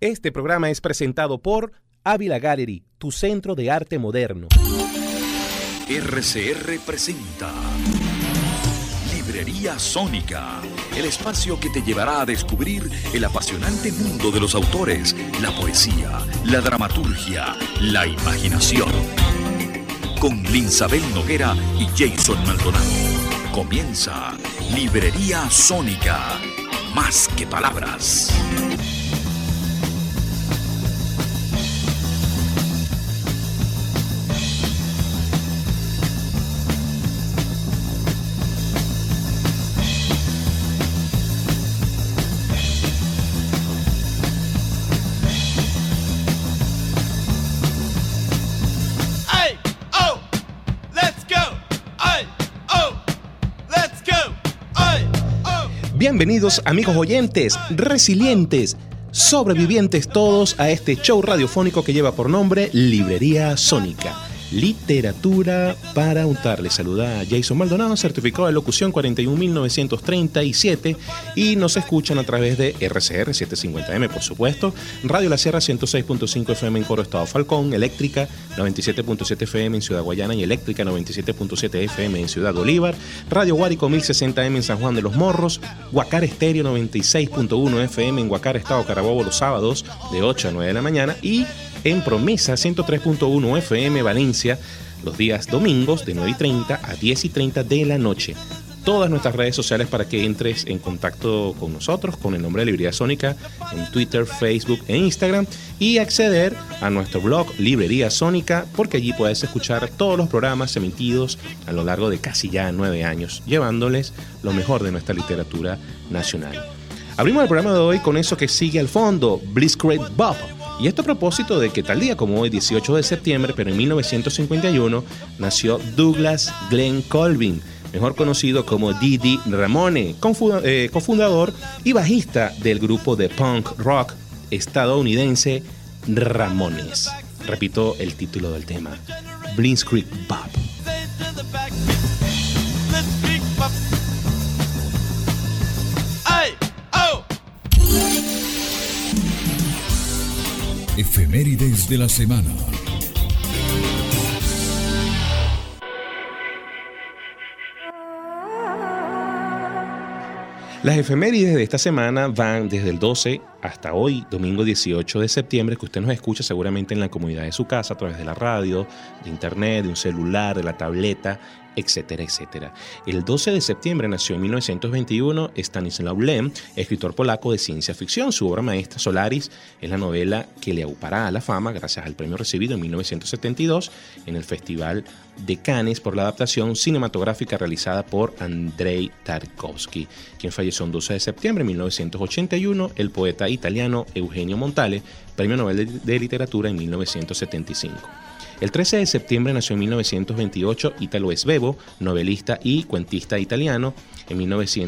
Este programa es presentado por Ávila Gallery, tu centro de arte moderno. RCR presenta Librería Sónica, el espacio que te llevará a descubrir el apasionante mundo de los autores, la poesía, la dramaturgia, la imaginación. Con Linsabel Noguera y Jason Maldonado. Comienza Librería Sónica, más que palabras. Bienvenidos amigos oyentes, resilientes, sobrevivientes todos a este show radiofónico que lleva por nombre Librería Sónica. Literatura para untar. Les saluda Jason Maldonado, certificado de locución 41.937 y nos escuchan a través de RCR 750M, por supuesto, Radio La Sierra 106.5 FM en Coro Estado Falcón, Eléctrica 97.7 FM en Ciudad Guayana y Eléctrica 97.7 FM en Ciudad Bolívar, Radio Guárico 1060M en San Juan de los Morros, Guacar Estéreo 96.1 FM en Guacar, Estado Carabobo los sábados de 8 a 9 de la mañana y en Promesa 103.1 FM Valencia los días domingos de 9:30 a 10:30 de la noche. Todas nuestras redes sociales para que entres en contacto con nosotros con el nombre de Librería Sónica en Twitter, Facebook e Instagram y acceder a nuestro blog Librería Sónica porque allí puedes escuchar todos los programas emitidos a lo largo de casi ya 9 años, llevándoles lo mejor de nuestra literatura nacional. Abrimos el programa de hoy con eso que sigue al fondo, Blitzkrieg Bop. Y esto a propósito de que tal día como hoy, 18 de septiembre, pero en 1951, nació Douglas Glenn Colvin, mejor conocido como Dee Ramone, cofundador y bajista del grupo de punk rock estadounidense Ramones. Repito el título del tema, Blitzkrieg Bop. Efemérides de la semana. Las efemérides de esta semana van desde el 12 hasta hoy, domingo 18 de septiembre, que usted nos escucha seguramente en la comodidad de su casa, a través de la radio, de internet, de un celular, de la tableta, etcétera, etcétera. El 12 de septiembre nació en 1921 Stanislaw Lem, escritor polaco de ciencia ficción. Su obra maestra, Solaris, es la novela que le aupará a la fama gracias al premio recibido en 1972 en el Festival de Cannes por la adaptación cinematográfica realizada por Andrei Tarkovsky, quien falleció el 12 de septiembre de 1981, el poeta italiano Eugenio Montale, premio Nobel de Literatura en 1975. El 13 de septiembre nació en 1928 Italo Svevo, novelista y cuentista italiano. En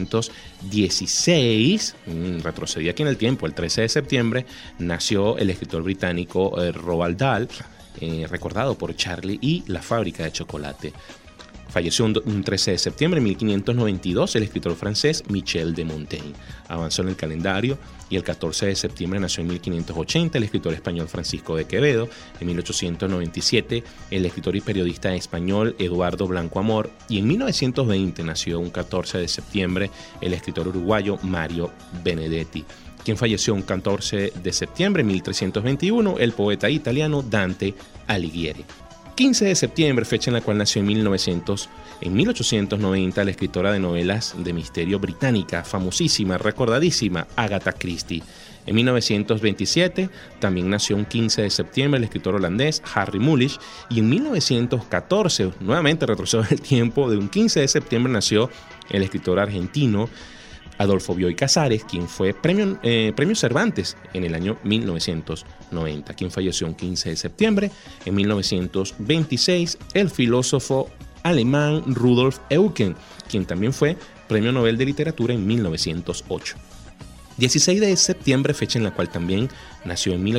1916, retrocedí aquí en el tiempo, el 13 de septiembre, nació el escritor británico Roald Dahl, recordado por Charlie y la fábrica de chocolate. Falleció un 13 de septiembre de 1592 el escritor francés Michel de Montaigne. Avanzó en el calendario y el 14 de septiembre nació en 1580 el escritor español Francisco de Quevedo. En 1897 el escritor y periodista español Eduardo Blanco Amor. Y en 1920 nació un 14 de septiembre el escritor uruguayo Mario Benedetti. Quien falleció un 14 de septiembre de 1321 el poeta italiano Dante Alighieri. 15 de septiembre, fecha en la cual nació en 1890 la escritora de novelas de misterio británica, famosísima, recordadísima, Agatha Christie. En 1927 también nació un 15 de septiembre el escritor holandés Harry Mulisch y en 1914, nuevamente retrocedo en el tiempo, de un 15 de septiembre nació el escritor argentino Adolfo Bioy Casares, quien fue premio Cervantes en el año 1990, quien falleció un 15 de septiembre. En 1926, el filósofo alemán Rudolf Eucken, quien también fue premio Nobel de Literatura en 1908. 16 de septiembre, fecha en la cual también nació en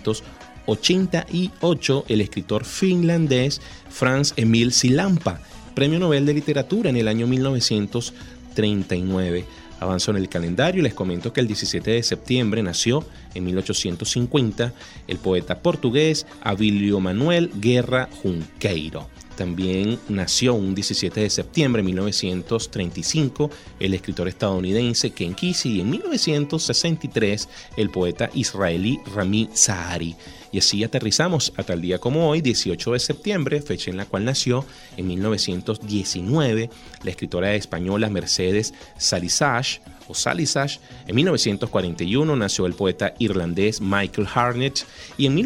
1888 el escritor finlandés Frans Emil Silampa, premio Nobel de Literatura en el año 1939. Avanzo en el calendario y les comento que el 17 de septiembre nació en 1850 el poeta portugués Abílio Manuel Guerra Junqueiro. También nació un 17 de septiembre de 1935 el escritor estadounidense Ken Kesey y en 1963 el poeta israelí Rami Zahari. Y así aterrizamos hasta el día como hoy, 18 de septiembre, fecha en la cual nació en 1919 la escritora española Mercedes Salisach. En 1941 nació el poeta irlandés Michael Harnett y en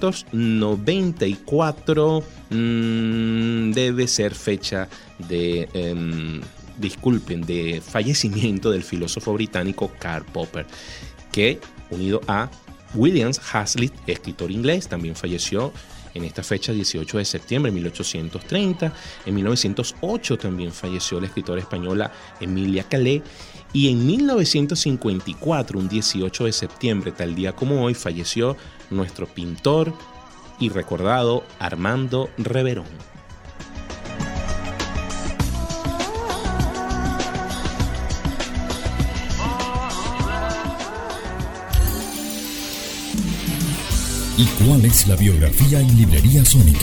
1994 debe ser fecha de, de fallecimiento del filósofo británico Karl Popper, que unido a William Hazlitt, escritor inglés, también falleció en esta fecha, 18 de septiembre de 1830. En 1908 también falleció la escritora española Emilia Calé. Y en 1954, un 18 de septiembre, tal día como hoy, falleció nuestro pintor y recordado Armando Reverón. ¿Y cuál es la biografía en Librería Sónica?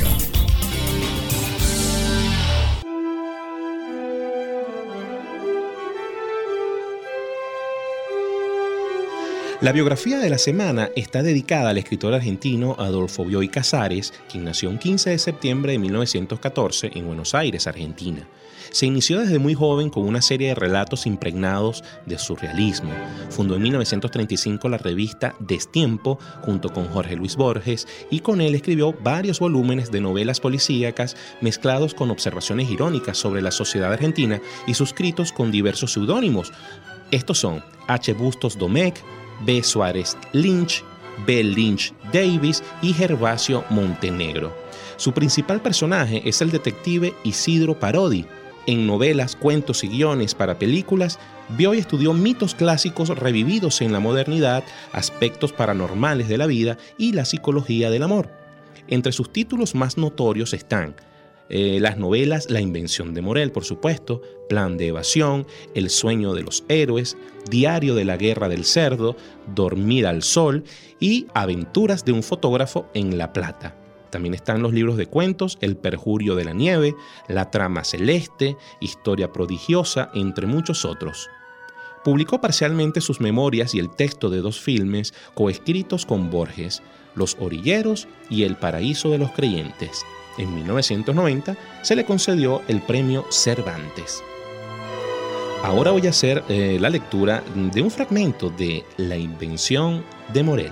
La biografía de la semana está dedicada al escritor argentino Adolfo Bioy Casares, quien nació el 15 de septiembre de 1914 en Buenos Aires, Argentina. Se inició desde muy joven con una serie de relatos impregnados de surrealismo. Fundó en 1935 la revista Destiempo junto con Jorge Luis Borges y con él escribió varios volúmenes de novelas policíacas mezclados con observaciones irónicas sobre la sociedad argentina y suscritos con diversos seudónimos. Estos son H. Bustos Domecq, B. Suárez Lynch, B. Lynch Davis y Gervasio Montenegro. Su principal personaje es el detective Isidro Parodi. En novelas, cuentos y guiones para películas, Bioy estudió mitos clásicos revividos en la modernidad, aspectos paranormales de la vida y la psicología del amor. Entre sus títulos más notorios están las novelas La invención de Morel, por supuesto, Plan de evasión, El sueño de los héroes, Diario de la guerra del cerdo, Dormir al sol y Aventuras de un fotógrafo en La Plata. También están los libros de cuentos El perjurio de la nieve, La trama celeste, Historia prodigiosa, entre muchos otros. Publicó parcialmente sus memorias y el texto de 2 filmes coescritos con Borges, Los orilleros y El paraíso de los creyentes. En 1990 se le concedió el premio Cervantes. Ahora voy a hacer la lectura de un fragmento de La invención de Morel.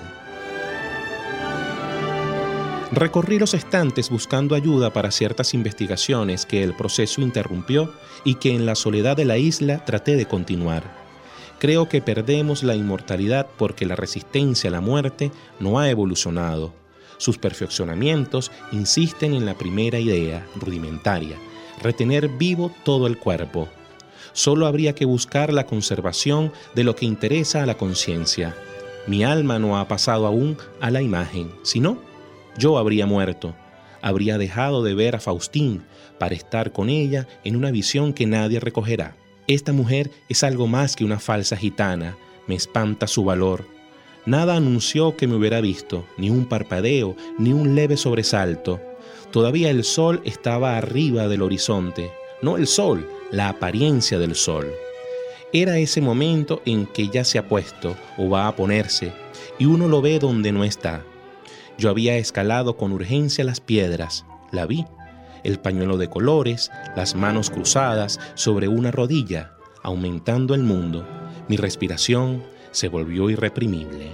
Recorrí los estantes buscando ayuda para ciertas investigaciones que el proceso interrumpió y que en la soledad de la isla traté de continuar. Creo que perdemos la inmortalidad porque la resistencia a la muerte no ha evolucionado. Sus perfeccionamientos insisten en la primera idea, rudimentaria, retener vivo todo el cuerpo. Solo habría que buscar la conservación de lo que interesa a la conciencia. Mi alma no ha pasado aún a la imagen, sino yo habría muerto, habría dejado de ver a Faustín para estar con ella en una visión que nadie recogerá. Esta mujer es algo más que una falsa gitana, me espanta su valor. Nada anunció que me hubiera visto, ni un parpadeo, ni un leve sobresalto. Todavía el sol estaba arriba del horizonte, no el sol, la apariencia del sol. Era ese momento en que ya se ha puesto o va a ponerse, y uno lo ve donde no está. Yo había escalado con urgencia las piedras, la vi, el pañuelo de colores, las manos cruzadas sobre una rodilla, aumentando el mundo. Mi respiración se volvió irreprimible.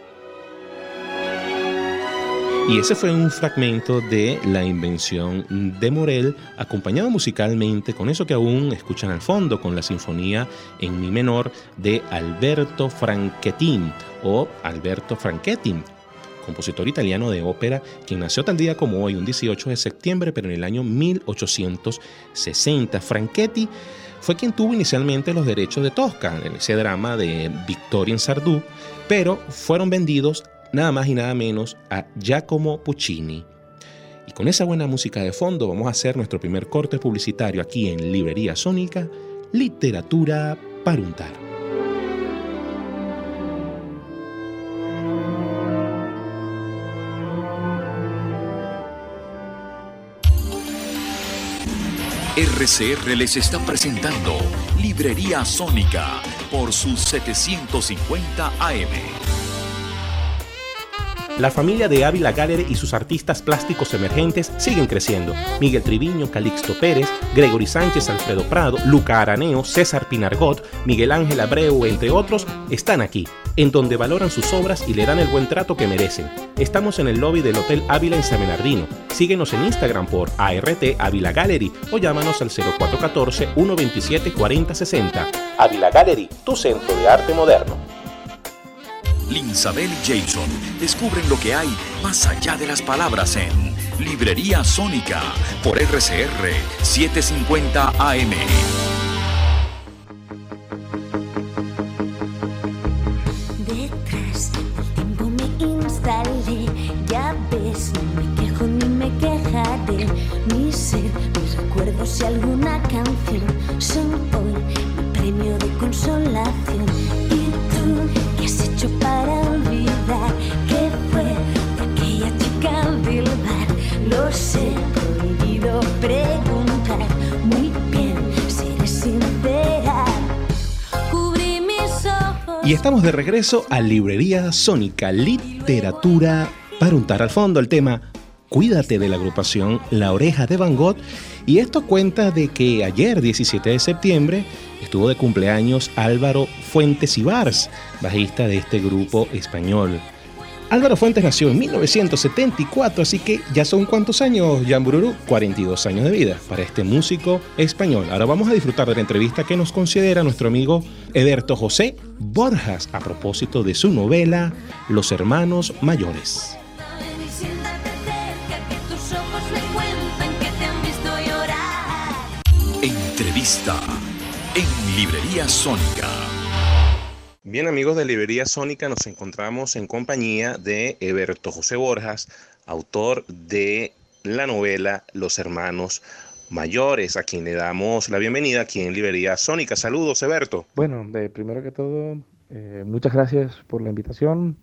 Y ese fue un fragmento de La invención de Morel, acompañado musicalmente con eso que aún escuchan al fondo, con la sinfonía en mi menor de Alberto Franchetti, compositor italiano de ópera, quien nació tal día como hoy, un 18 de septiembre, pero en el año 1860. Franchetti fue quien tuvo inicialmente los derechos de Tosca, en ese drama de Victorien Sardou, pero fueron vendidos nada más y nada menos a Giacomo Puccini. Y con esa buena música de fondo vamos a hacer nuestro primer corte publicitario aquí en Librería Sónica, Literatura para untar. RCR les está presentando Librería Sónica por sus 750 AM. La familia de Ávila Gallery y sus artistas plásticos emergentes siguen creciendo. Miguel Triviño, Calixto Pérez, Gregory Sánchez, Alfredo Prado, Luca Araneo, César Pinargot, Miguel Ángel Abreu, entre otros, están aquí, en donde valoran sus obras y le dan el buen trato que merecen. Estamos en el lobby del Hotel Ávila en San Bernardino. Síguenos en Instagram por ART Ávila Gallery o llámanos al 0414-127-4060. Ávila Gallery, tu centro de arte moderno. Linsabel y Jason descubren lo que hay más allá de las palabras en Librería Sónica por RCR 750 AM. Detrás del tiempo me instalé, ya ves, no me quejo ni me quejaré. Mi ser, mis recuerdos y alguna canción son hoy mi premio de consolación. ¿Y tú qué has hecho para olvidar qué fue de aquella chica del bar? Lo sé, prohibido preguntar. Muy bien, seré sincera. Cubrí mis ojos. Y estamos de regreso a Librería Sónica, literatura para untar al fondo. El tema Cuídate, de la agrupación La Oreja de Van Gogh. Y esto cuenta de que ayer, 17 de septiembre, estuvo de cumpleaños Álvaro Fuentes Ibars, bajista de este grupo español. Álvaro Fuentes nació en 1974, así que ya son ¿cuántos años, Jan Bururu? 42 años de vida para este músico español. Ahora vamos a disfrutar de la entrevista que nos considera nuestro amigo Eberto José Borjas a propósito de su novela Los Hermanos Mayores. Entrevista en Librería Sónica. Bien, amigos de Librería Sónica, nos encontramos en compañía de Eberto José Borjas, autor de la novela Los Hermanos Mayores, a quien le damos la bienvenida aquí en Librería Sónica. Saludos, Eberto. Bueno, primero que todo, muchas gracias por la invitación.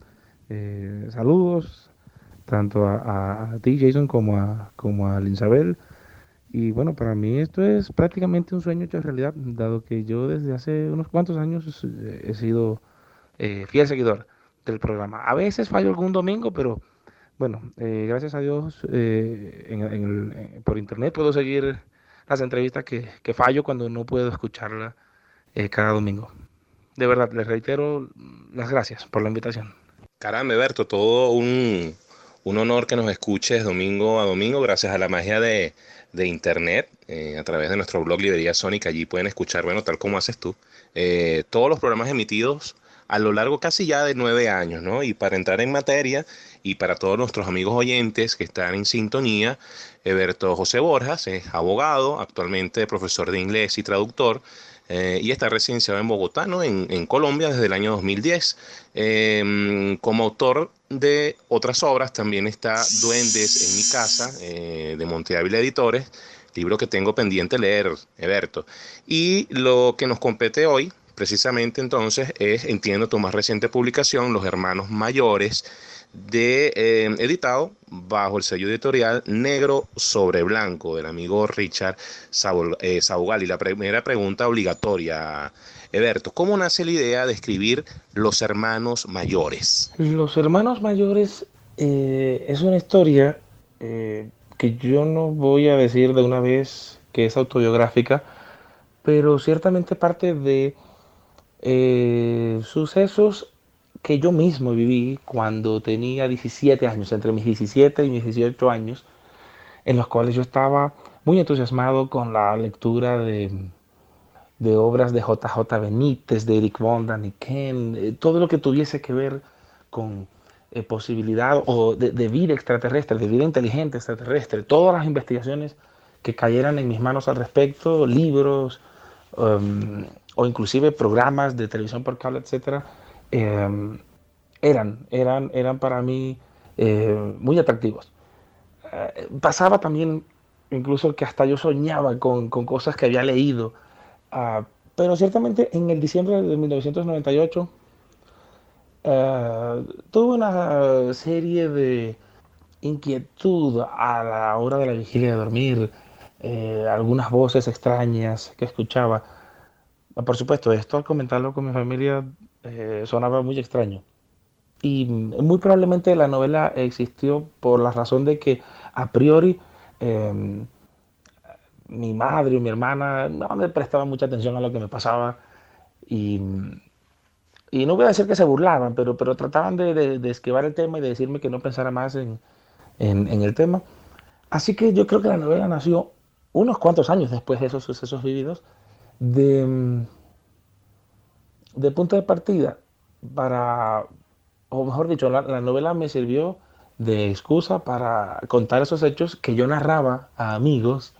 Saludos tanto a ti, Jason, como a Linsabel. Y bueno, para mí esto es prácticamente un sueño hecho realidad, dado que yo desde hace unos cuantos años he sido fiel seguidor del programa. A veces fallo algún domingo, pero bueno, gracias a Dios por internet puedo seguir las entrevistas que fallo cuando no puedo escucharla cada domingo. De verdad, les reitero las gracias por la invitación. Caramba, Eberto, todo un honor que nos escuches domingo a domingo, gracias a la magia de internet, a través de nuestro blog Librería Sónica. Allí pueden escuchar, bueno, tal como haces tú, todos los programas emitidos a lo largo casi ya de 9 años, ¿no? Y para entrar en materia, y para todos nuestros amigos oyentes que están en sintonía, Eberto José Borjas es abogado, actualmente profesor de inglés y traductor, y está residenciado en Bogotá, ¿no? En Colombia desde el año 2010. Como autor de otras obras también está Duendes en mi casa, de Monte Ávila Editores, libro que tengo pendiente leer, Eberto. Y lo que nos compete hoy, precisamente entonces, es, entiendo, tu más reciente publicación, Los Hermanos Mayores, editado bajo el sello editorial Negro sobre Blanco del amigo Richard Saugal. Y la primera pregunta obligatoria, Eberto, ¿cómo nace la idea de escribir Los Hermanos Mayores? Los Hermanos Mayores es una historia que yo no voy a decir de una vez que es autobiográfica, pero ciertamente parte de sucesos que yo mismo viví cuando tenía 17 años, entre mis 17 y mis 18 años, en los cuales yo estaba muy entusiasmado con la lectura de obras de J.J. Benítez, de Eric von Daniken, todo lo que tuviese que ver con posibilidad o de vida extraterrestre, de vida inteligente extraterrestre, todas las investigaciones que cayeran en mis manos al respecto, libros o inclusive programas de televisión por cable, etcétera, eran para mí muy atractivos. Pasaba también incluso que hasta yo soñaba con cosas que había leído, pero ciertamente en el diciembre de 1998 tuve una serie de inquietud a la hora de la vigilia de dormir, algunas voces extrañas que escuchaba. Por supuesto, esto al comentarlo con mi familia sonaba muy extraño. Y muy probablemente la novela existió por la razón de que a priori eh, mi madre o mi hermana no me prestaban mucha atención a lo que me pasaba y, y no voy a decir que se burlaban, pero trataban de esquivar el tema y de decirme que no pensara más en el tema. Así que yo creo que la novela nació unos cuantos años después de esos sucesos vividos, de, de punto de partida para, o mejor dicho, la novela me sirvió de excusa para contar esos hechos que yo narraba a amigos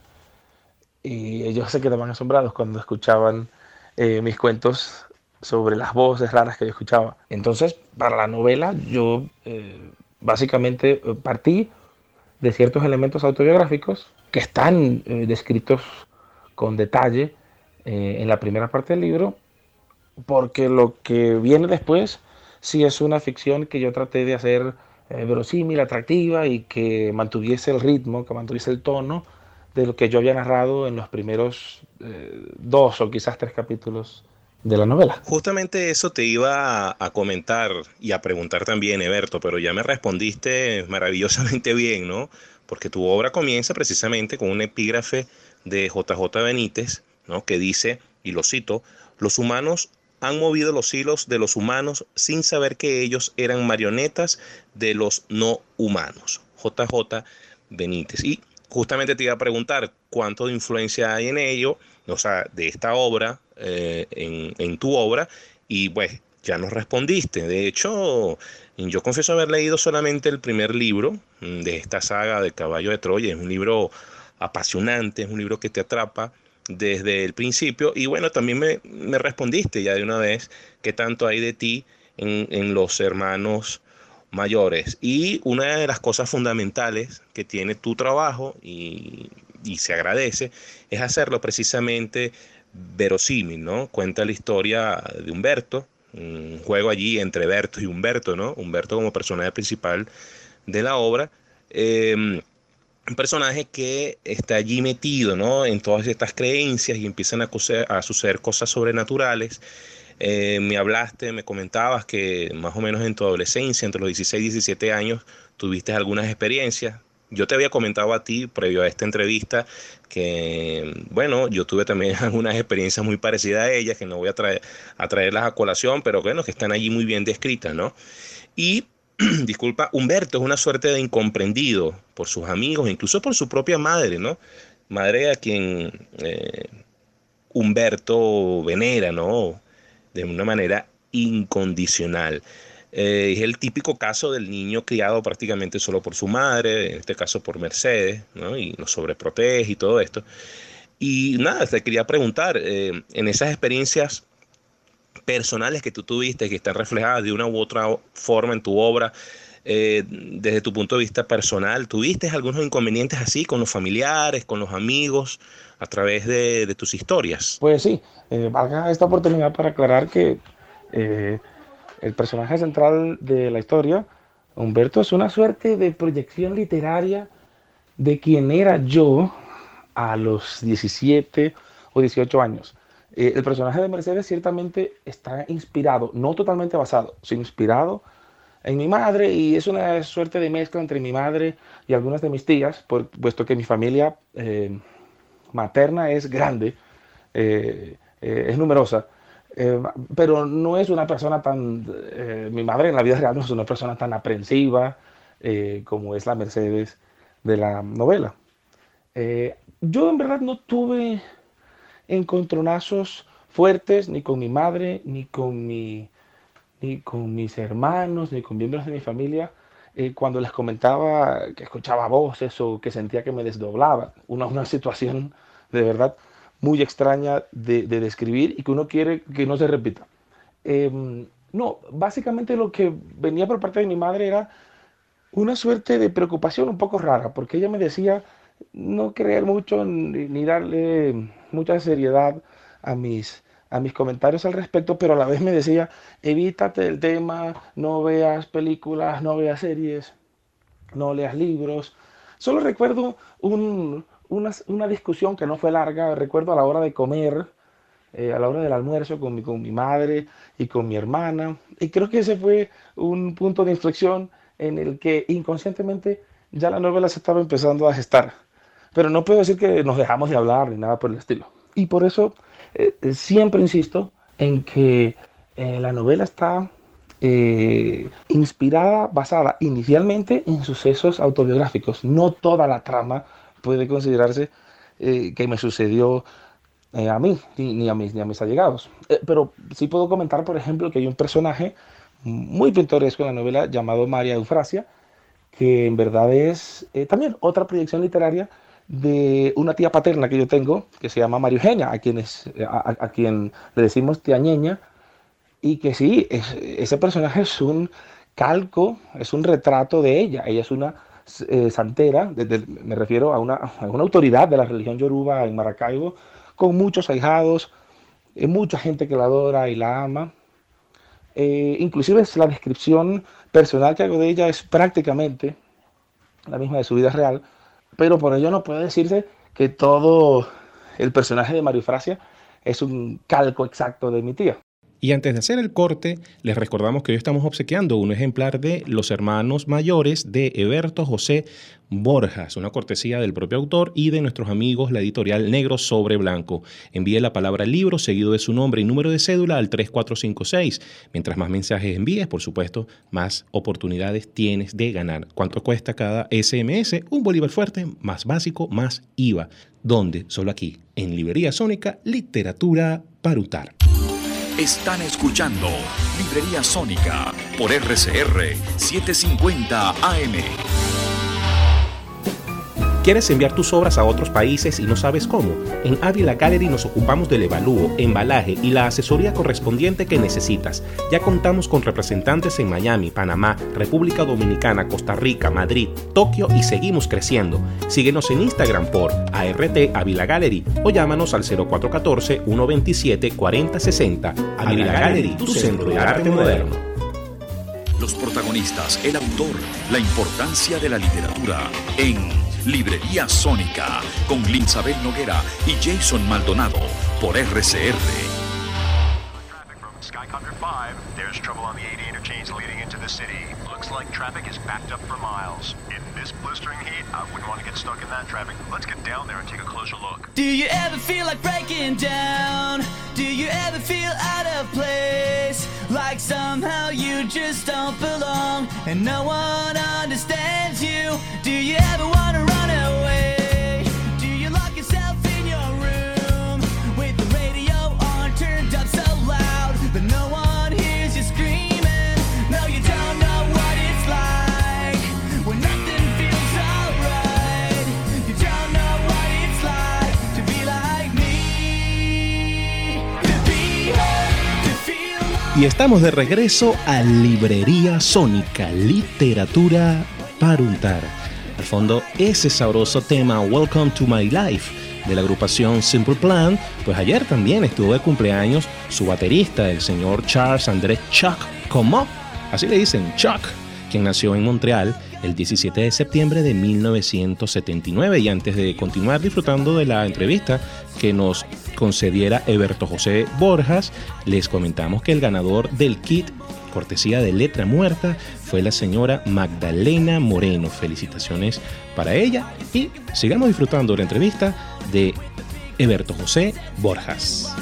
y ellos se quedaban asombrados cuando escuchaban mis cuentos sobre las voces raras que yo escuchaba. Entonces, para la novela, yo básicamente partí de ciertos elementos autobiográficos que están descritos con detalle en la primera parte del libro, porque lo que viene después sí es una ficción que yo traté de hacer verosímil, atractiva y que mantuviese el ritmo, que mantuviese el tono de lo que yo había narrado en los primeros dos o quizás tres capítulos de la novela. Justamente eso te iba a comentar y a preguntar también, Eberto, pero ya me respondiste maravillosamente bien, ¿no? Porque tu obra comienza precisamente con un epígrafe de JJ Benítez, ¿no? Que dice, y lo cito: los humanos han movido los hilos de los humanos sin saber que ellos eran marionetas de los no humanos. JJ Benítez. Y justamente te iba a preguntar cuánto de influencia hay en ello, o sea, de esta obra, en tu obra, y pues ya nos respondiste. De hecho, yo confieso haber leído solamente el primer libro de esta saga de Caballo de Troya. Es un libro apasionante, es un libro que te atrapa desde el principio, y bueno, también me respondiste ya de una vez qué tanto hay de ti en los hermanos mayores. Y una de las cosas fundamentales que tiene tu trabajo, y se agradece, es hacerlo precisamente verosímil, ¿no? Cuenta la historia de Humberto, un juego allí entre Berto y Humberto, ¿no? Humberto como personaje principal de la obra. Un personaje que está allí metido, ¿no? En todas estas creencias y empiezan a suceder cosas sobrenaturales. Me hablaste, me comentabas que más o menos en tu adolescencia, entre los 16 y 17 años, tuviste algunas experiencias. Yo te había comentado a ti, previo a esta entrevista, que, bueno, yo tuve también algunas experiencias muy parecidas a ellas, que no voy a traerlas a colación, pero bueno, que están allí muy bien descritas, ¿no? Y, disculpa, Humberto es una suerte de incomprendido por sus amigos, incluso por su propia madre, ¿no? Madre a quien Humberto venera, ¿no? De una manera incondicional. Es el típico caso del niño criado prácticamente solo por su madre, en este caso por Mercedes, ¿no? Y lo sobreprotege y todo esto. Y nada, te quería preguntar, en esas experiencias personales que tú tuviste, que están reflejadas de una u otra forma en tu obra, desde tu punto de vista personal, ¿tuviste algunos inconvenientes así con los familiares, con los amigos, a través de tus historias? Pues sí, valga esta oportunidad para aclarar que eh, el personaje central de la historia, Humberto, es una suerte de proyección literaria de quien era yo a los 17 o 18 años. El personaje de Mercedes ciertamente está inspirado, no totalmente basado, sino inspirado en mi madre, y es una suerte de mezcla entre mi madre y algunas de mis tías, puesto que mi familia materna es grande, es numerosa, eh, pero no es una persona tan, mi madre en la vida real no es una persona tan aprensiva como es la Mercedes de la novela. Yo en verdad no tuve encontronazos fuertes ni con mi madre, ni con mis hermanos, ni con miembros de mi familia, cuando les comentaba que escuchaba voces o que sentía que me desdoblaba. Una situación de verdad muy extraña de describir y que uno quiere que no se repita. No, básicamente lo que venía por parte de mi madre era una suerte de preocupación un poco rara, porque ella me decía no creer mucho ni darle mucha seriedad a mis comentarios al respecto, pero a la vez me decía, evítate el tema, no veas películas, no veas series, no leas libros. Solo recuerdo una discusión que no fue larga, recuerdo a la hora de comer, a la hora del almuerzo con mi madre y con mi hermana. Y creo que ese fue un punto de inflexión en el que inconscientemente ya la novela se estaba empezando a gestar. Pero no puedo decir que nos dejamos de hablar ni nada por el estilo. Y por eso siempre insisto en que la novela está inspirada, basada inicialmente en sucesos autobiográficos. No toda la trama puede considerarse que me sucedió a mí, ni a mis allegados. Pero sí puedo comentar, por ejemplo, que hay un personaje muy pintoresco en la novela llamado María Eufrasia, que en verdad es también otra proyección literaria de una tía paterna que yo tengo, que se llama María Eugenia, a quien le decimos tía Ñeña, y que sí, ese personaje es un calco, es un retrato de ella. Ella es una santera, me refiero a una autoridad de la religión yoruba en Maracaibo, con muchos ahijados, mucha gente que la adora y la ama. Inclusive la descripción personal que hago de ella es prácticamente la misma de su vida real, pero por ello no puede decirse que todo el personaje de María Eufrasia es un calco exacto de mi tía. Y antes de hacer el corte, les recordamos que hoy estamos obsequiando un ejemplar de Los Hermanos Mayores de Eberto José Borjas, una cortesía del propio autor y de nuestros amigos, la editorial Negro sobre Blanco. Envíe la palabra libro seguido de su nombre y número de cédula al 3456. Mientras más mensajes envíes, por supuesto, más oportunidades tienes de ganar. ¿Cuánto cuesta cada SMS? Un bolívar fuerte, más básico, más IVA. ¿Dónde? Solo aquí, en Librería Sónica, literatura para untar. Están escuchando Librería Sónica por RCR 750 AM. ¿Quieres enviar tus obras a otros países y no sabes cómo? En Ávila Gallery nos ocupamos del evalúo, embalaje y la asesoría correspondiente que necesitas. Ya contamos con representantes en Miami, Panamá, República Dominicana, Costa Rica, Madrid, Tokio y seguimos creciendo. Síguenos en Instagram por ART Ávila Gallery o llámanos al 0414-127-4060. Ávila Gallery, tu centro de arte moderno. Los protagonistas, el autor, la importancia de la literatura en Librería Sónica con Linsabel Noguera y Jason Maldonado por RCR. Skycopter 5, there's trouble on the 80 interchange leading into the city. Looks like traffic is backed up for miles. In this blistering heat, I wouldn't want to get stuck in that traffic. Let's get down there and take a closer look. Do you ever feel like breaking down? Do you ever feel out of place? Like somehow you just don't belong and no one understands you? Do you ever want to run away? Do you lock yourself in your room with the radio on turned up so loud but no one hears you screaming? No, you don't know what it's like when nothing feels alright. You don't know what it's like to be like me, to be hurt, to feel like... Y estamos de regreso a Librería Sónica, literatura para untar. Al fondo, ese sabroso tema Welcome to My Life de la agrupación Simple Plan, pues ayer también estuvo de cumpleaños su baterista, el señor Charles André Chuck Comeau, así le dicen, Chuck, quien nació en Montreal el 17 de septiembre de 1979. Y antes de continuar disfrutando de la entrevista que nos concediera Eberto José Borjas, les comentamos que el ganador del kit cortesía de Letra Muerta fue la señora Magdalena Moreno. Felicitaciones para ella y sigamos disfrutando de la entrevista de Eberto José Borjas.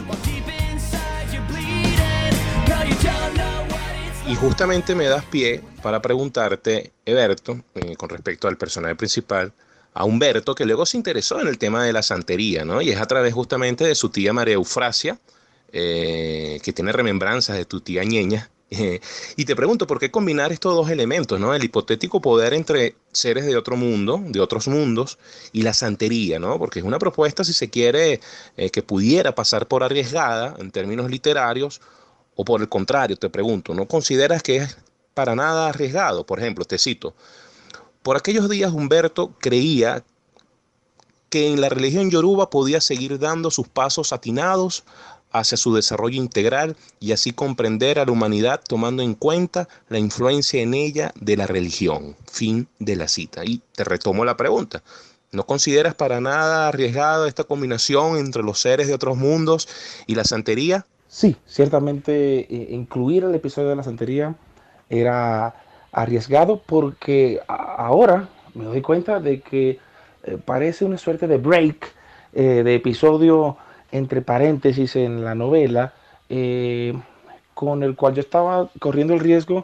Y justamente me das pie para preguntarte, Eberto, con respecto al personaje principal, a Humberto, que luego se interesó en el tema de la santería, ¿no? Y es a través justamente de su tía María Eufrasia, que tiene remembranzas de tu tía Ñeña. Y te pregunto, ¿por qué combinar estos dos elementos, ¿no? El hipotético poder entre seres de otro mundo, de otros mundos, y la santería, ¿no? Porque es una propuesta, si se quiere, que pudiera pasar por arriesgada en términos literarios, o por el contrario, te pregunto, ¿no consideras que es para nada arriesgado? Por ejemplo, te cito, por aquellos días Humberto creía que en la religión yoruba podía seguir dando sus pasos atinados hacia su desarrollo integral y así comprender a la humanidad tomando en cuenta la influencia en ella de la religión. Fin de la cita. Y te retomo la pregunta. ¿No consideras para nada arriesgado esta combinación entre los seres de otros mundos y la santería? Sí, ciertamente incluir el episodio de la santería era arriesgado porque ahora me doy cuenta de que parece una suerte de break, de episodio entre paréntesis en la novela, eh, con el cual yo estaba corriendo el riesgo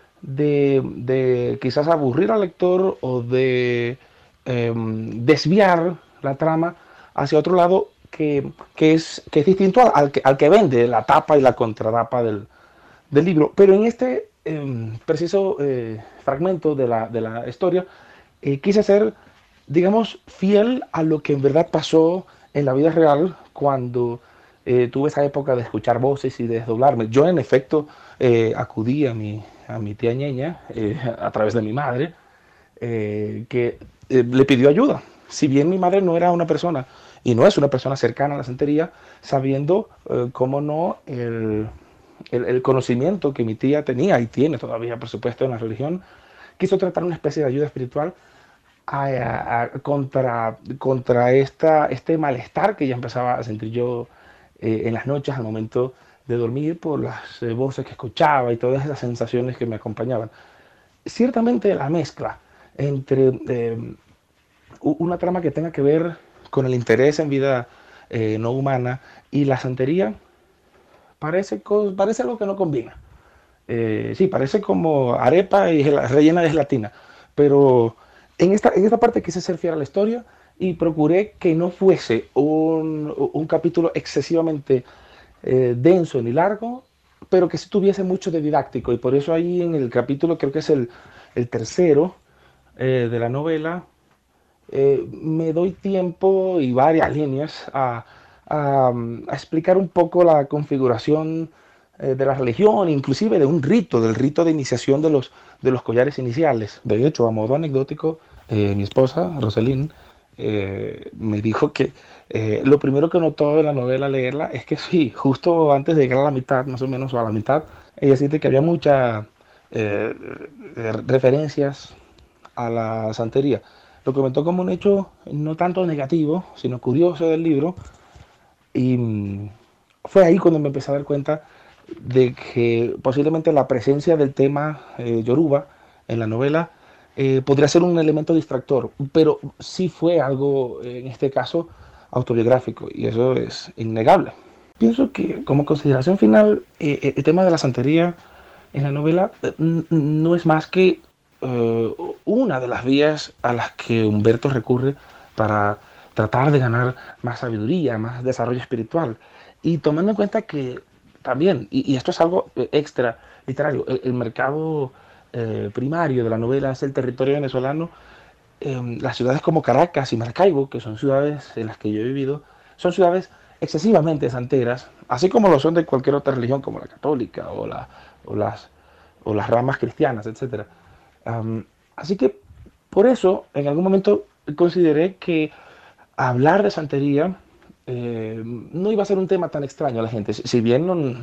de quizás aburrir al lector o de desviar la trama hacia otro lado que es distinto al que vende la tapa y la contratapa del libro. Pero en este preciso fragmento de la historia quise ser, digamos, fiel a lo que en verdad pasó en la vida real cuando tuve esa época de escuchar voces y de desdoblarme. Yo, en efecto, acudí a mi tía Ñeña a través de mi madre, que le pidió ayuda. Si bien mi madre no era una persona y no es una persona cercana a la santería, sabiendo, cómo no, el conocimiento que mi tía tenía y tiene todavía, por supuesto, en la religión, quiso tratar una especie de ayuda espiritual contra este malestar que ya empezaba a sentir yo en las noches al momento de dormir por las voces que escuchaba y todas esas sensaciones que me acompañaban. Ciertamente la mezcla entre una trama que tenga que ver con el interés en vida no humana y la santería parece algo que no combina. Sí, parece como arepa y rellena de gelatina, pero en esta parte quise ser fiel a la historia y procuré que no fuese un capítulo excesivamente denso ni largo, pero que sí tuviese mucho de didáctico. Y por eso ahí en el capítulo, creo que es el tercero de la novela, me doy tiempo y varias líneas a explicar un poco la configuración de la religión, inclusive de un rito, del rito de iniciación de los collares iniciales. De hecho, a modo anecdótico, mi esposa, Roselyn, me dijo que lo primero que notó de la novela al leerla es que sí, justo antes de llegar a la mitad, más o menos, o a la mitad, ella siente que había muchas referencias a la santería. Lo comentó como un hecho no tanto negativo, sino curioso del libro. Y fue ahí cuando me empecé a dar cuenta de que posiblemente la presencia del tema Yoruba en la novela podría ser un elemento distractor, pero sí fue algo, en este caso, autobiográfico, y eso es innegable. Pienso que, como consideración final, el tema de la santería en la novela no es más que una de las vías a las que Humberto recurre para tratar de ganar más sabiduría, más desarrollo espiritual. Y tomando en cuenta que también, y esto es algo extra literario, el mercado primario de la novela es el territorio venezolano. Las ciudades como Caracas y Maracaibo, que son ciudades en las que yo he vivido, son ciudades excesivamente santeras, así como lo son de cualquier otra religión como la católica o las ramas cristianas, etcétera. Así que por eso en algún momento consideré que hablar de santería no iba a ser un tema tan extraño a la gente. Si bien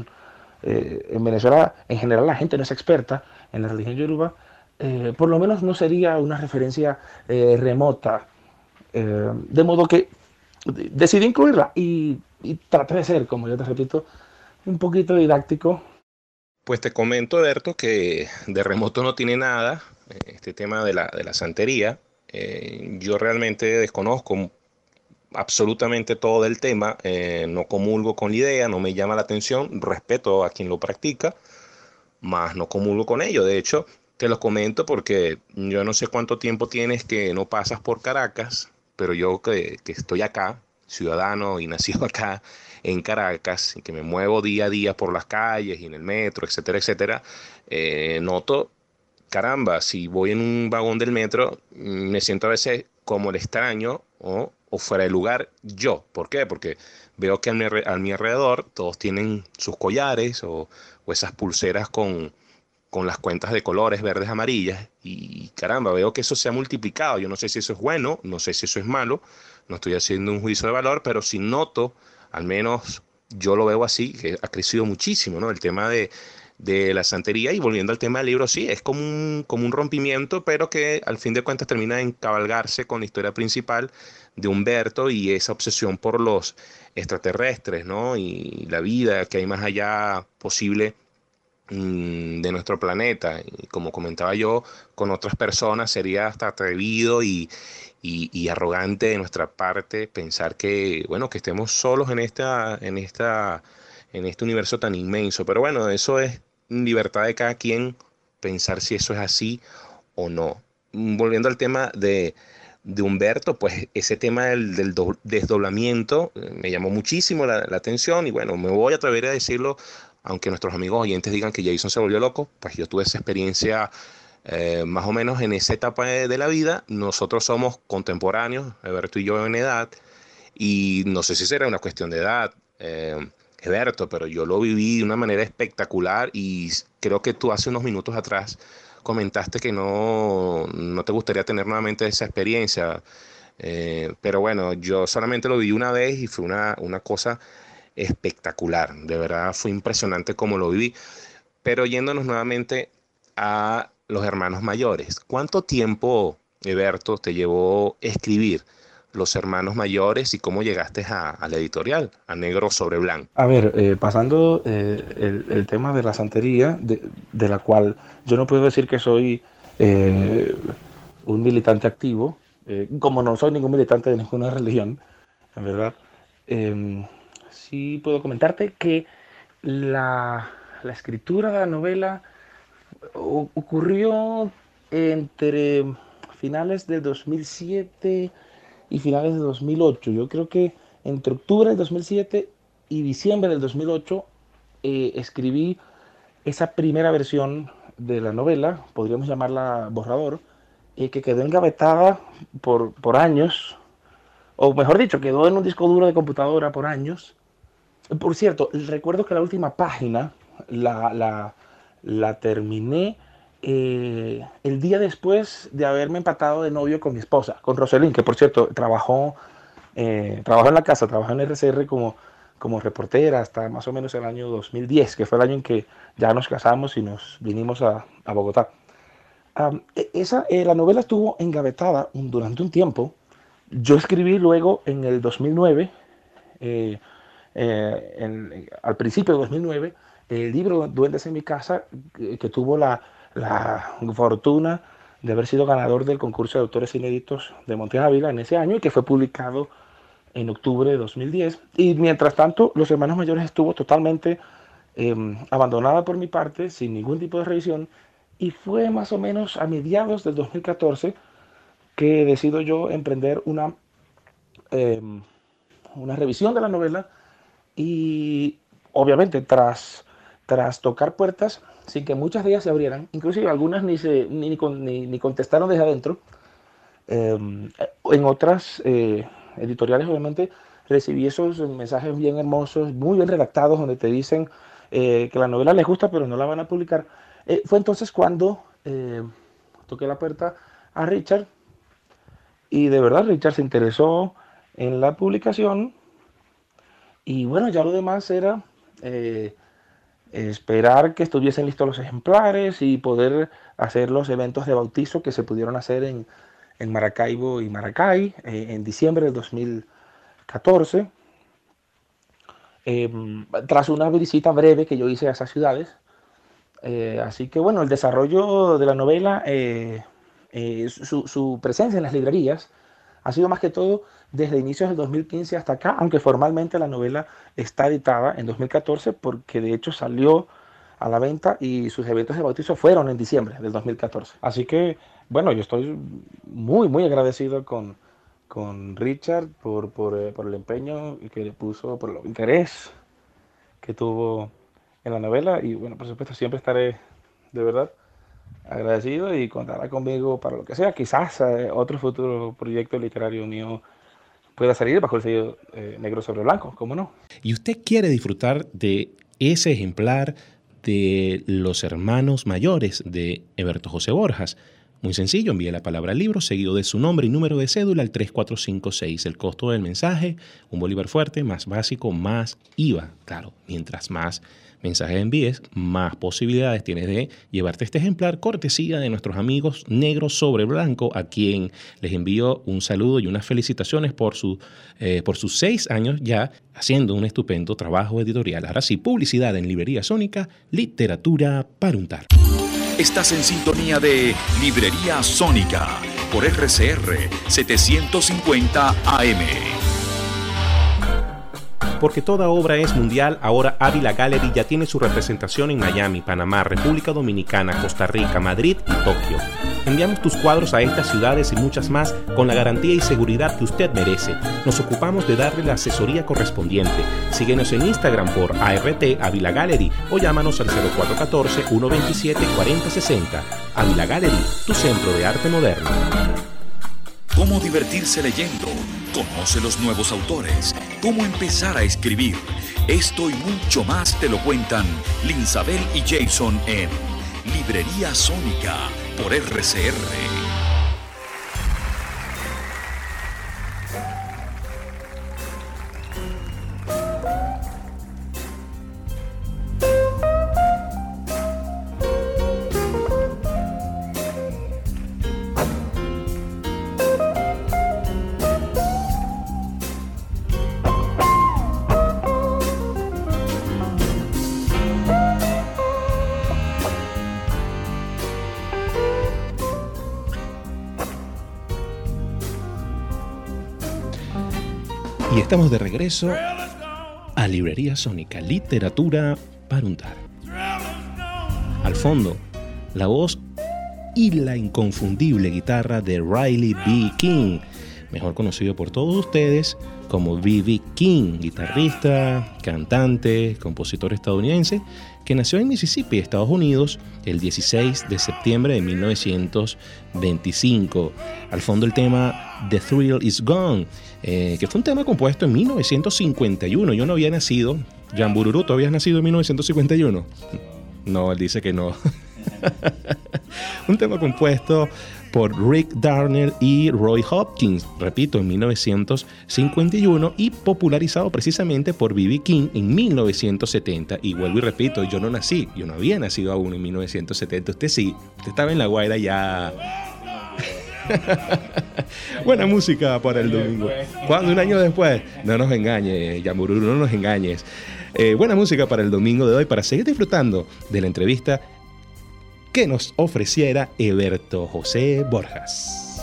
en Venezuela en general la gente no es experta en la religión yoruba, por lo menos no sería una referencia remota. De modo que decidí incluirla y traté de ser, como yo te repito, un poquito didáctico. Pues te comento, Berto, que de remoto no tiene nada este tema de la santería. Yo realmente desconozco absolutamente todo del tema, no comulgo con la idea, no me llama la atención, respeto a quien lo practica, más no comulgo con ello. De hecho, te lo comento porque yo no sé cuánto tiempo tienes que no pasas por Caracas, pero yo que estoy acá, ciudadano y nacido acá en Caracas, y que me muevo día a día por las calles y en el metro, etcétera, etcétera, noto, caramba, si voy en un vagón del metro, me siento a veces como el extraño o fuera de lugar yo. ¿Por qué? Porque veo que a mi alrededor todos tienen sus collares o esas pulseras con las cuentas de colores verdes, amarillas, y caramba, veo que eso se ha multiplicado. Yo no sé si eso es bueno, no sé si eso es malo, no estoy haciendo un juicio de valor, pero sí noto, al menos yo lo veo así, que ha crecido muchísimo, ¿no? El tema de la santería. Y volviendo al tema del libro, sí, es como un rompimiento, pero que al fin de cuentas termina de encabalgarse con la historia principal de Humberto y esa obsesión por los extraterrestres, ¿no? Y la vida que hay más allá posible de nuestro planeta. Y como comentaba yo, con otras personas sería hasta atrevido y arrogante de nuestra parte pensar que, bueno, que estemos solos en este universo tan inmenso. Pero bueno, eso es libertad de cada quien pensar si eso es así o no. Volviendo al tema de Humberto, pues ese tema del desdoblamiento me llamó muchísimo la atención y bueno, me voy a atrever a decirlo, aunque nuestros amigos oyentes digan que Jason se volvió loco, pues yo tuve esa experiencia más o menos en esa etapa de la vida. Nosotros somos contemporáneos, Alberto y yo en edad, y no sé si será una cuestión de edad, Alberto, pero yo lo viví de una manera espectacular y creo que tú hace unos minutos atrás comentaste que no te gustaría tener nuevamente esa experiencia, pero bueno, yo solamente lo viví una vez y fue una cosa espectacular, de verdad fue impresionante como lo viví. Pero yéndonos nuevamente a los hermanos mayores, ¿cuánto tiempo, Eberto, te llevó escribir Los Hermanos Mayores y cómo llegaste a la editorial, a Negro sobre Blanco? A ver, pasando el tema de la santería, de la cual yo no puedo decir que soy un militante activo, como no soy ningún militante de ninguna religión, en verdad. Sí puedo comentarte que la escritura de la novela ocurrió entre finales del 2007 y finales de 2008. Yo creo que entre octubre del 2007 y diciembre del 2008 escribí esa primera versión de la novela, podríamos llamarla borrador, que quedó engavetada por años, o mejor dicho, quedó en un disco duro de computadora por años. Por cierto, recuerdo que la última página la terminé el día después de haberme empatado de novio con mi esposa, con Roselyn, que por cierto trabajó en la casa, trabajó en RCR como reportera hasta más o menos el año 2010, que fue el año en que ya nos casamos y nos vinimos a Bogotá. La novela estuvo engavetada durante un tiempo. Yo escribí luego en el 2009, al principio de 2009, el libro Duendes en mi casa, que tuvo la fortuna de haber sido ganador del concurso de autores inéditos de Monte Ávila en ese año y que fue publicado en octubre de 2010. Y mientras tanto, Los Hermanos Mayores estuvo totalmente abandonada por mi parte, sin ningún tipo de revisión, y fue más o menos a mediados del 2014 que decido yo emprender una revisión de la novela y obviamente tras tocar puertas sin que muchas de ellas se abrieran, inclusive algunas ni contestaron desde adentro, en otras editoriales obviamente recibí esos mensajes bien hermosos, muy bien redactados, donde te dicen que la novela les gusta pero no la van a publicar. Fue entonces cuando toqué la puerta a Richard y de verdad Richard se interesó en la publicación y bueno, ya lo demás era esperar que estuviesen listos los ejemplares y poder hacer los eventos de bautizo que se pudieron hacer en Maracaibo y Maracay en diciembre del 2014. Tras una visita breve que yo hice a esas ciudades. Así que bueno, el desarrollo de la novela, su presencia en las librerías ha sido más que todo desde inicios del 2015 hasta acá, aunque formalmente la novela está editada en 2014 porque de hecho salió a la venta y sus eventos de bautizo fueron en diciembre del 2014. Así que bueno, yo estoy muy muy agradecido con Richard por el empeño que le puso, por el interés que tuvo en la novela y bueno, por supuesto siempre estaré de verdad agradecido y contará conmigo para lo que sea. Quizás otro futuro proyecto literario mío pueda salir bajo el sello Negro sobre Blanco, ¿cómo no? Y usted quiere disfrutar de ese ejemplar de Los Hermanos Mayores de Eberto José Borjas. Muy sencillo, envíe la palabra libro seguido de su nombre y número de cédula al 3456. El costo del mensaje, un bolívar fuerte, más básico, más IVA. Claro, mientras más mensajes envíes, más posibilidades tienes de llevarte este ejemplar cortesía de nuestros amigos Negro sobre Blanco, a quien les envío un saludo y unas felicitaciones por sus 6 años ya haciendo un estupendo trabajo editorial. Ahora sí, publicidad en Librería Sónica, literatura para untar. Estás en sintonía de Librería Sónica por RCR 750 AM. Porque toda obra es mundial, ahora Ávila Gallery ya tiene su representación en Miami, Panamá, República Dominicana, Costa Rica, Madrid y Tokio. Enviamos tus cuadros a estas ciudades y muchas más con la garantía y seguridad que usted merece. Nos ocupamos de darle la asesoría correspondiente. Síguenos en Instagram por ART Ávila Gallery o llámanos al 0414-127-4060. Ávila Gallery, tu centro de arte moderno. Cómo divertirse leyendo. Conoce los nuevos autores. Cómo empezar a escribir. Esto y mucho más te lo cuentan Linsabel y Jason en Librería Sónica por RCR. Y estamos de regreso a Librería Sónica, literatura para untar. Al fondo, la voz y la inconfundible guitarra de Riley B. King, mejor conocido por todos ustedes como B.B. King, guitarrista, cantante, compositor estadounidense, que nació en Mississippi, Estados Unidos, el 16 de septiembre de 1925. Al fondo el tema The Thrill Is Gone, que fue un tema compuesto en 1951. Yo no había nacido. Jan Bururu, ¿tú habías nacido en 1951? No, él dice que no. Un tema compuesto por Rick Darnell y Roy Hopkins, repito, en 1951 y popularizado precisamente por B.B. King en 1970. Y vuelvo y repito, yo no nací, yo no había nacido aún en 1970. Usted sí, usted estaba en La Guaira ya. Buena música para el domingo. ¿Cuándo? ¿Un año después? No nos engañes, Yamururu, no nos engañes. Buena música para el domingo de hoy, para seguir disfrutando de la entrevista que nos ofreciera Eberto José Borjas.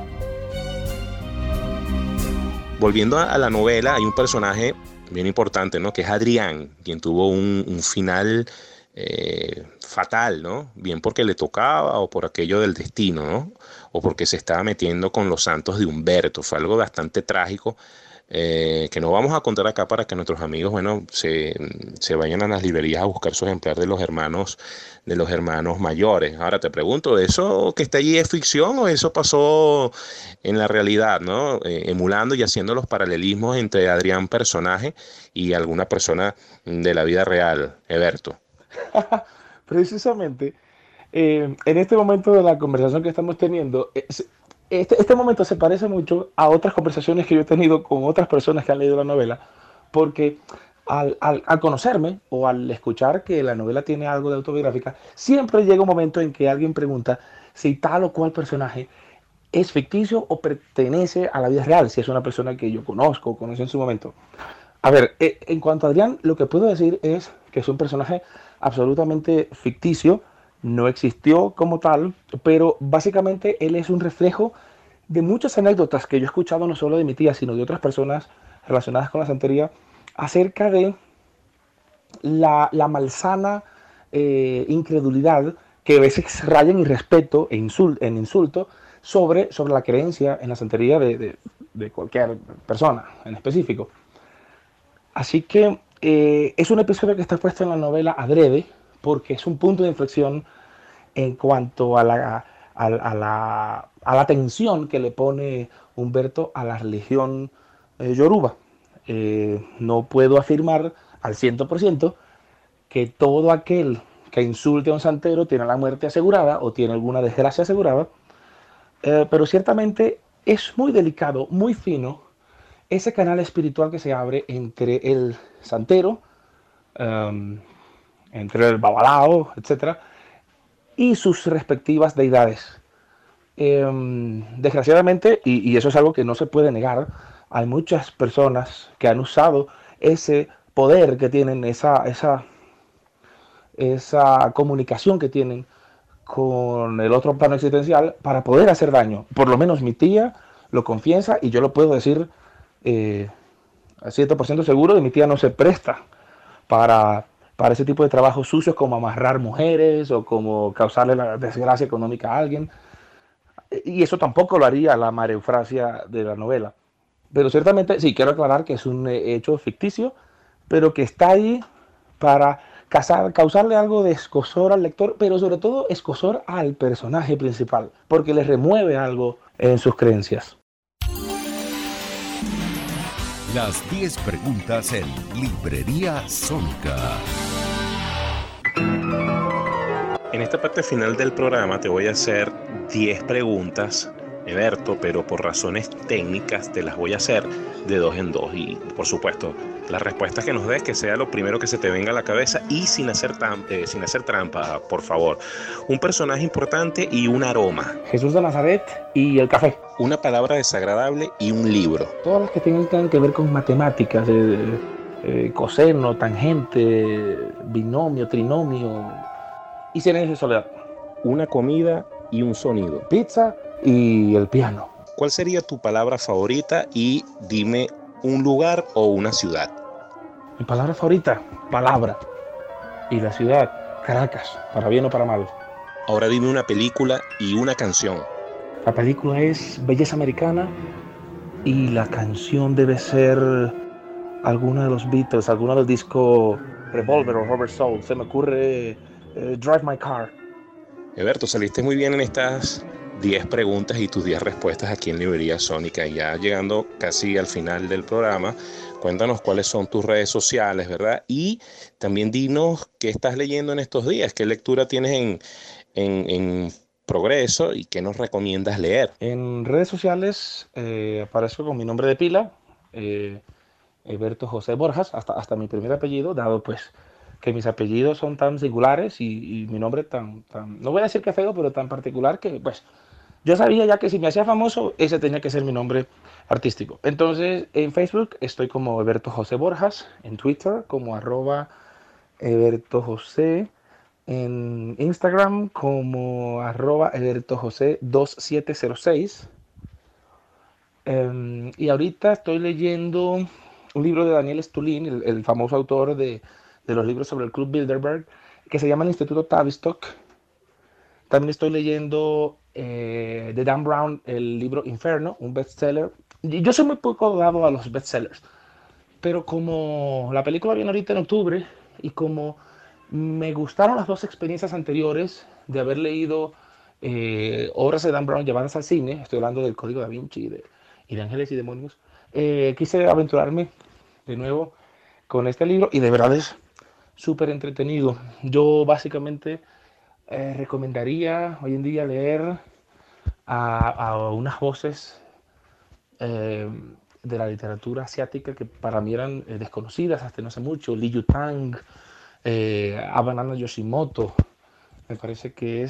Volviendo a la novela, hay un personaje bien importante, ¿no? Que es Adrián, quien tuvo un final fatal, ¿no? Bien porque le tocaba o por aquello del destino, ¿no? O porque se estaba metiendo con los santos de Humberto. Fue algo bastante trágico, que no vamos a contar acá para que nuestros amigos, bueno, se vayan a las librerías a buscar su ejemplar de los hermanos mayores. Ahora te pregunto, ¿eso que está allí es ficción o eso pasó en la realidad, ¿no? Emulando y haciendo los paralelismos entre Adrián personaje y alguna persona de la vida real, Eberto. Precisamente, en este momento de la conversación que estamos teniendo, este momento se parece mucho a otras conversaciones que yo he tenido con otras personas que han leído la novela, porque al conocerme o al escuchar que la novela tiene algo de autobiográfica, siempre llega un momento en que alguien pregunta si tal o cual personaje es ficticio o pertenece a la vida real, si es una persona que yo conozco o conocí en su momento. A ver, en cuanto a Adrián, lo que puedo decir es que es un personaje absolutamente ficticio, no existió como tal, pero básicamente él es un reflejo de muchas anécdotas que yo he escuchado no solo de mi tía, sino de otras personas relacionadas con la santería, acerca de la malsana incredulidad que a veces raya en irrespeto en insulto sobre la creencia en la santería de cualquier persona en específico. Así que es un episodio que está puesto en la novela adrede, porque es un punto de inflexión en cuanto a la atención que le pone Humberto a la religión yoruba. No puedo afirmar al 100% que todo aquel que insulte a un santero tiene la muerte asegurada o tiene alguna desgracia asegurada, pero ciertamente es muy delicado, muy fino, ese canal espiritual que se abre entre el santero, um, entre el babalao, etcétera, y sus respectivas deidades. Desgraciadamente, y eso es algo que no se puede negar, hay muchas personas que han usado ese poder que tienen, esa comunicación que tienen con el otro plano existencial para poder hacer daño. Por lo menos mi tía lo confiesa y yo lo puedo decir a 100% seguro, de mi tía no se presta para ese tipo de trabajos sucios como amarrar mujeres o como causarle la desgracia económica a alguien. Y eso tampoco lo haría la María Eufrasia de la novela. Pero ciertamente, sí, quiero aclarar que es un hecho ficticio, pero que está ahí para causarle algo de escozor al lector, pero sobre todo escozor al personaje principal, porque le remueve algo en sus creencias. Las 10 preguntas en Librería Sónica. En esta parte final del programa te voy a hacer 10 preguntas, Eberto, pero por razones técnicas te las voy a hacer de 2 en 2. Y por supuesto, las respuestas que nos des, que sea lo primero que se te venga a la cabeza y sin hacer trampa, por favor. Un personaje importante y un aroma. Jesús de Nazaret y el café. Una palabra desagradable y un libro. Todas las que tengan que ver con matemáticas, coseno, tangente, binomio, trinomio y 100 años de soledad. Una comida y un sonido. Pizza y el piano. ¿Cuál sería tu palabra favorita? Y dime un lugar o una ciudad. Mi palabra favorita, palabra. Y la ciudad, Caracas, para bien o para mal. Ahora dime una película y una canción. La película es Belleza Americana y la canción debe ser alguna de los Beatles, alguna del disco Revolver o Rubber Soul. Se me ocurre Drive My Car. Eberto, saliste muy bien en estas 10 preguntas y tus 10 respuestas aquí en Librería Sónica. Y ya llegando casi al final del programa, cuéntanos cuáles son tus redes sociales, ¿verdad? Y también dinos qué estás leyendo en estos días, qué lectura tienes en progreso y qué nos recomiendas leer. En redes sociales aparezco con mi nombre de pila, Eberto José Borjas, hasta mi primer apellido, dado pues que mis apellidos son tan singulares y mi nombre tan, no voy a decir que feo, pero tan particular que pues yo sabía ya que si me hacía famoso, ese tenía que ser mi nombre artístico. Entonces en Facebook estoy como Eberto José Borjas, en Twitter como @Eberto José, en Instagram como @EbertoJosé2706. Y ahorita estoy leyendo un libro de Daniel Stulin, el famoso autor de los libros sobre el Club Bilderberg, que se llama El Instituto Tavistock. También estoy leyendo de Dan Brown el libro Inferno, un bestseller. Yo soy muy poco dado a los bestsellers, pero como la película viene ahorita en octubre y como me gustaron las dos experiencias anteriores de haber leído obras de Dan Brown llevadas al cine, estoy hablando del Código Da Vinci y de Ángeles y Demonios, quise aventurarme de nuevo con este libro y de verdad es súper entretenido. Yo básicamente recomendaría hoy en día leer a unas voces de la literatura asiática que para mí eran desconocidas hasta no hace mucho. Li Yutang, Abanana Yoshimoto. Me parece que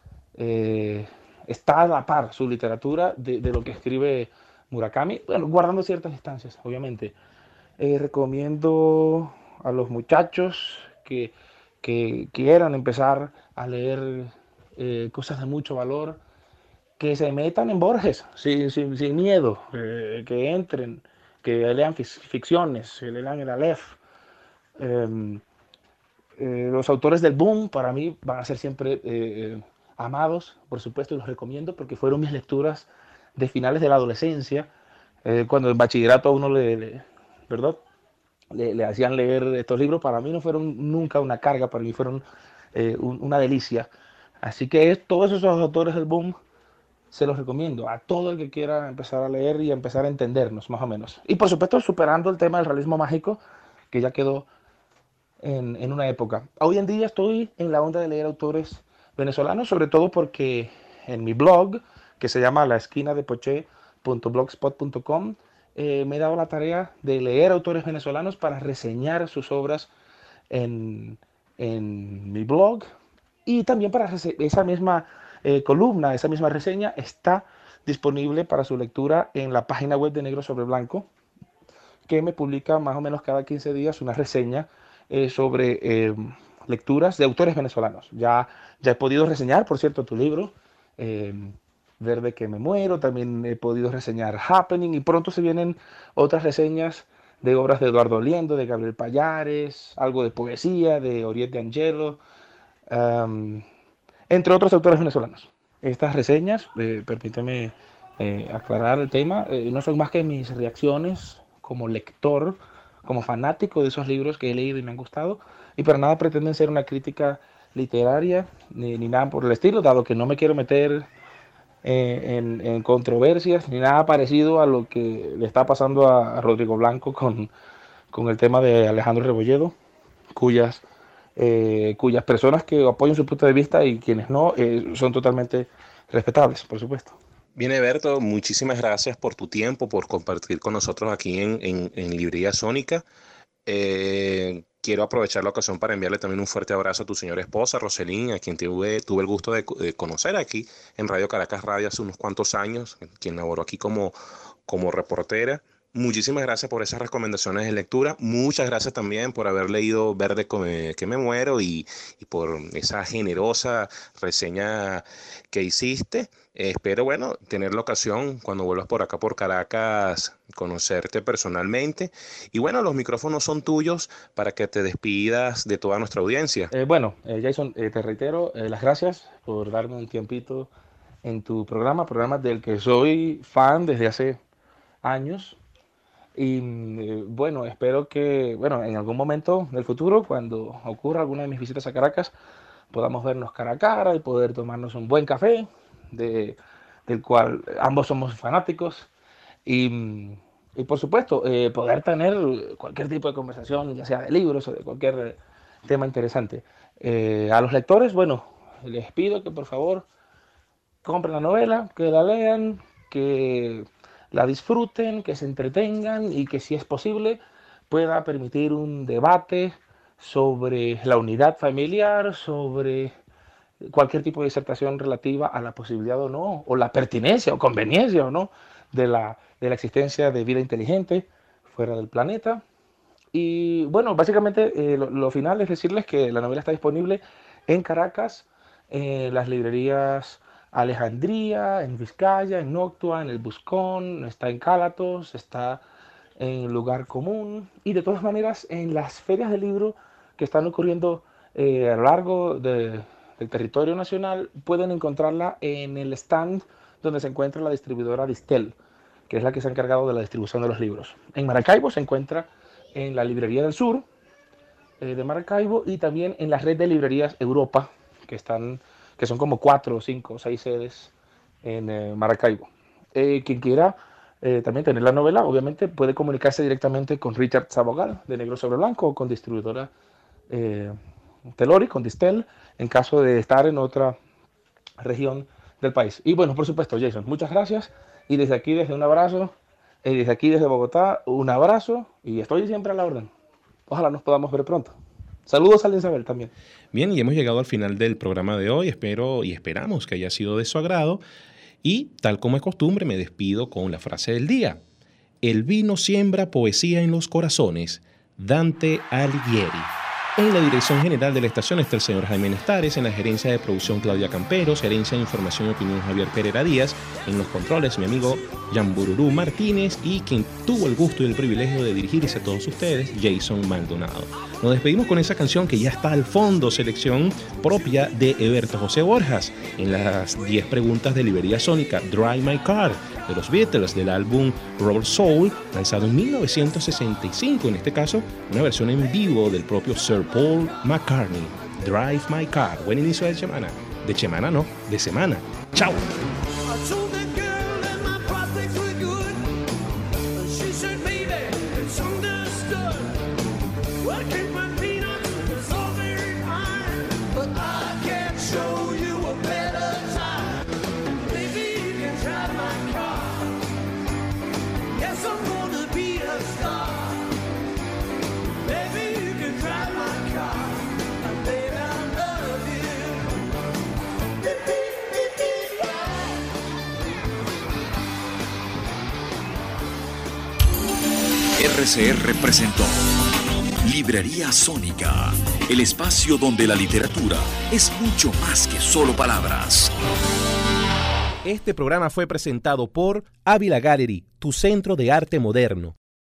está a la par su literatura de lo que escribe Murakami, bueno, guardando ciertas distancias, obviamente. Recomiendo a los muchachos que quieran empezar a leer cosas de mucho valor, que se metan en Borges sin miedo, que entren, que lean ficciones, que lean el Aleph. Los autores del boom para mí van a ser siempre amados, por supuesto, y los recomiendo porque fueron mis lecturas de finales de la adolescencia, cuando en bachillerato a uno ¿verdad? Le hacían leer estos libros. Para mí no fueron nunca una carga, para mí fueron una delicia. Así que todos esos autores del boom se los recomiendo a todo el que quiera empezar a leer y empezar a entendernos más o menos. Y por supuesto superando el tema del realismo mágico, que ya quedó en una época. Hoy en día estoy en la onda de leer autores venezolanos, sobre todo porque en mi blog, que se llama laesquinadepoche.blogspot.com. Me he dado la tarea de leer autores venezolanos para reseñar sus obras en mi blog, y también para esa misma columna, esa misma reseña está disponible para su lectura en la página web de Negro sobre Blanco, que me publica más o menos cada 15 días una reseña sobre lecturas de autores venezolanos. Ya he podido reseñar, por cierto, tu libro, Verde que me muero, también he podido reseñar Happening, y pronto se vienen otras reseñas de obras de Eduardo Liendo, de Gabriel Pallares, algo de poesía, de Oriete Angelo, entre otros autores venezolanos. Estas reseñas, permíteme aclarar el tema, no son más que mis reacciones como lector, como fanático de esos libros que he leído y me han gustado, y para nada pretenden ser una crítica literaria ni nada por el estilo, dado que no me quiero meter en controversias ni nada parecido a lo que le está pasando a Rodrigo Blanco con el tema de Alejandro Rebolledo, cuyas personas que apoyan su punto de vista y quienes no son totalmente respetables, por supuesto. Bien, Eberto, muchísimas gracias por tu tiempo, por compartir con nosotros aquí en Librería Sónica. Quiero aprovechar la ocasión para enviarle también un fuerte abrazo a tu señora esposa, Roselín, a quien tuve el gusto de conocer aquí en Radio Caracas Radio hace unos cuantos años, quien laboró aquí como reportera. Muchísimas gracias por esas recomendaciones de lectura. Muchas gracias también por haber leído Verde que me muero y por esa generosa reseña que hiciste. Espero, tener la ocasión cuando vuelvas por acá por Caracas, conocerte personalmente. Y los micrófonos son tuyos para que te despidas de toda nuestra audiencia. Jason, te reitero las gracias por darme un tiempito en tu programa del que soy fan desde hace años. Y espero que en algún momento del futuro, cuando ocurra alguna de mis visitas a Caracas, podamos vernos cara a cara y poder tomarnos un buen café, del cual ambos somos fanáticos, y por supuesto poder tener cualquier tipo de conversación, ya sea de libros o de cualquier tema interesante. A los lectores, les pido que por favor compren la novela, que la lean, que la disfruten, que se entretengan y que, si es posible, pueda permitir un debate sobre la unidad familiar, sobre cualquier tipo de disertación relativa a la posibilidad o no, o la pertinencia o conveniencia o no de la existencia de vida inteligente fuera del planeta. Y básicamente lo final es decirles que la novela está disponible en Caracas, en las librerías Alejandría, en Vizcaya, en Noctua, en El Buscón, está en Cálatos, está en Lugar Común, y de todas maneras en las ferias de libro que están ocurriendo a lo largo del territorio nacional pueden encontrarla en el stand donde se encuentra la distribuidora Distel, que es la que se ha encargado de la distribución de los libros. En Maracaibo se encuentra en la Librería del Sur de Maracaibo, y también en la red de librerías Europa, que son como 4, 5, 6 sedes en Maracaibo. Quien quiera también tener la novela, obviamente puede comunicarse directamente con Richard Sabogal de Negro sobre Blanco, o con distribuidora Telori, con Distel, en caso de estar en otra región del país. Y por supuesto, Jason, muchas gracias, y desde aquí, desde Bogotá, un abrazo, y estoy siempre a la orden. Ojalá nos podamos ver pronto. Saludos a Isabel también. Bien, y hemos llegado al final del programa de hoy. Espero y esperamos que haya sido de su agrado. Y, tal como es costumbre, me despido con la frase del día. El vino siembra poesía en los corazones. Dante Alighieri. En la dirección general de la estación está el señor Jaime Nestares, en la gerencia de producción Claudia Camperos, gerencia de información y opinión Javier Pereira Díaz, en los controles mi amigo Yambururú Martínez, y quien tuvo el gusto y el privilegio de dirigirse a todos ustedes, Jason Maldonado. Nos despedimos con esa canción que ya está al fondo, selección propia de Eberto José Borjas, en las 10 preguntas de Librería Sónica, Drive My Car, de los Beatles, del álbum Rubber Soul, lanzado en 1965, en este caso una versión en vivo del propio Sir Paul McCartney. Drive My Car. Buen inicio de semana. De semana. ¡Chao! Show you a better time. Maybe you can Yes, I'm gonna be a star. Maybe you can drive my car. And baby, I love you. RCR presentó Librería Sónica, el espacio donde la literatura es mucho más que solo palabras. Este programa fue presentado por Ávila Gallery, tu centro de arte moderno.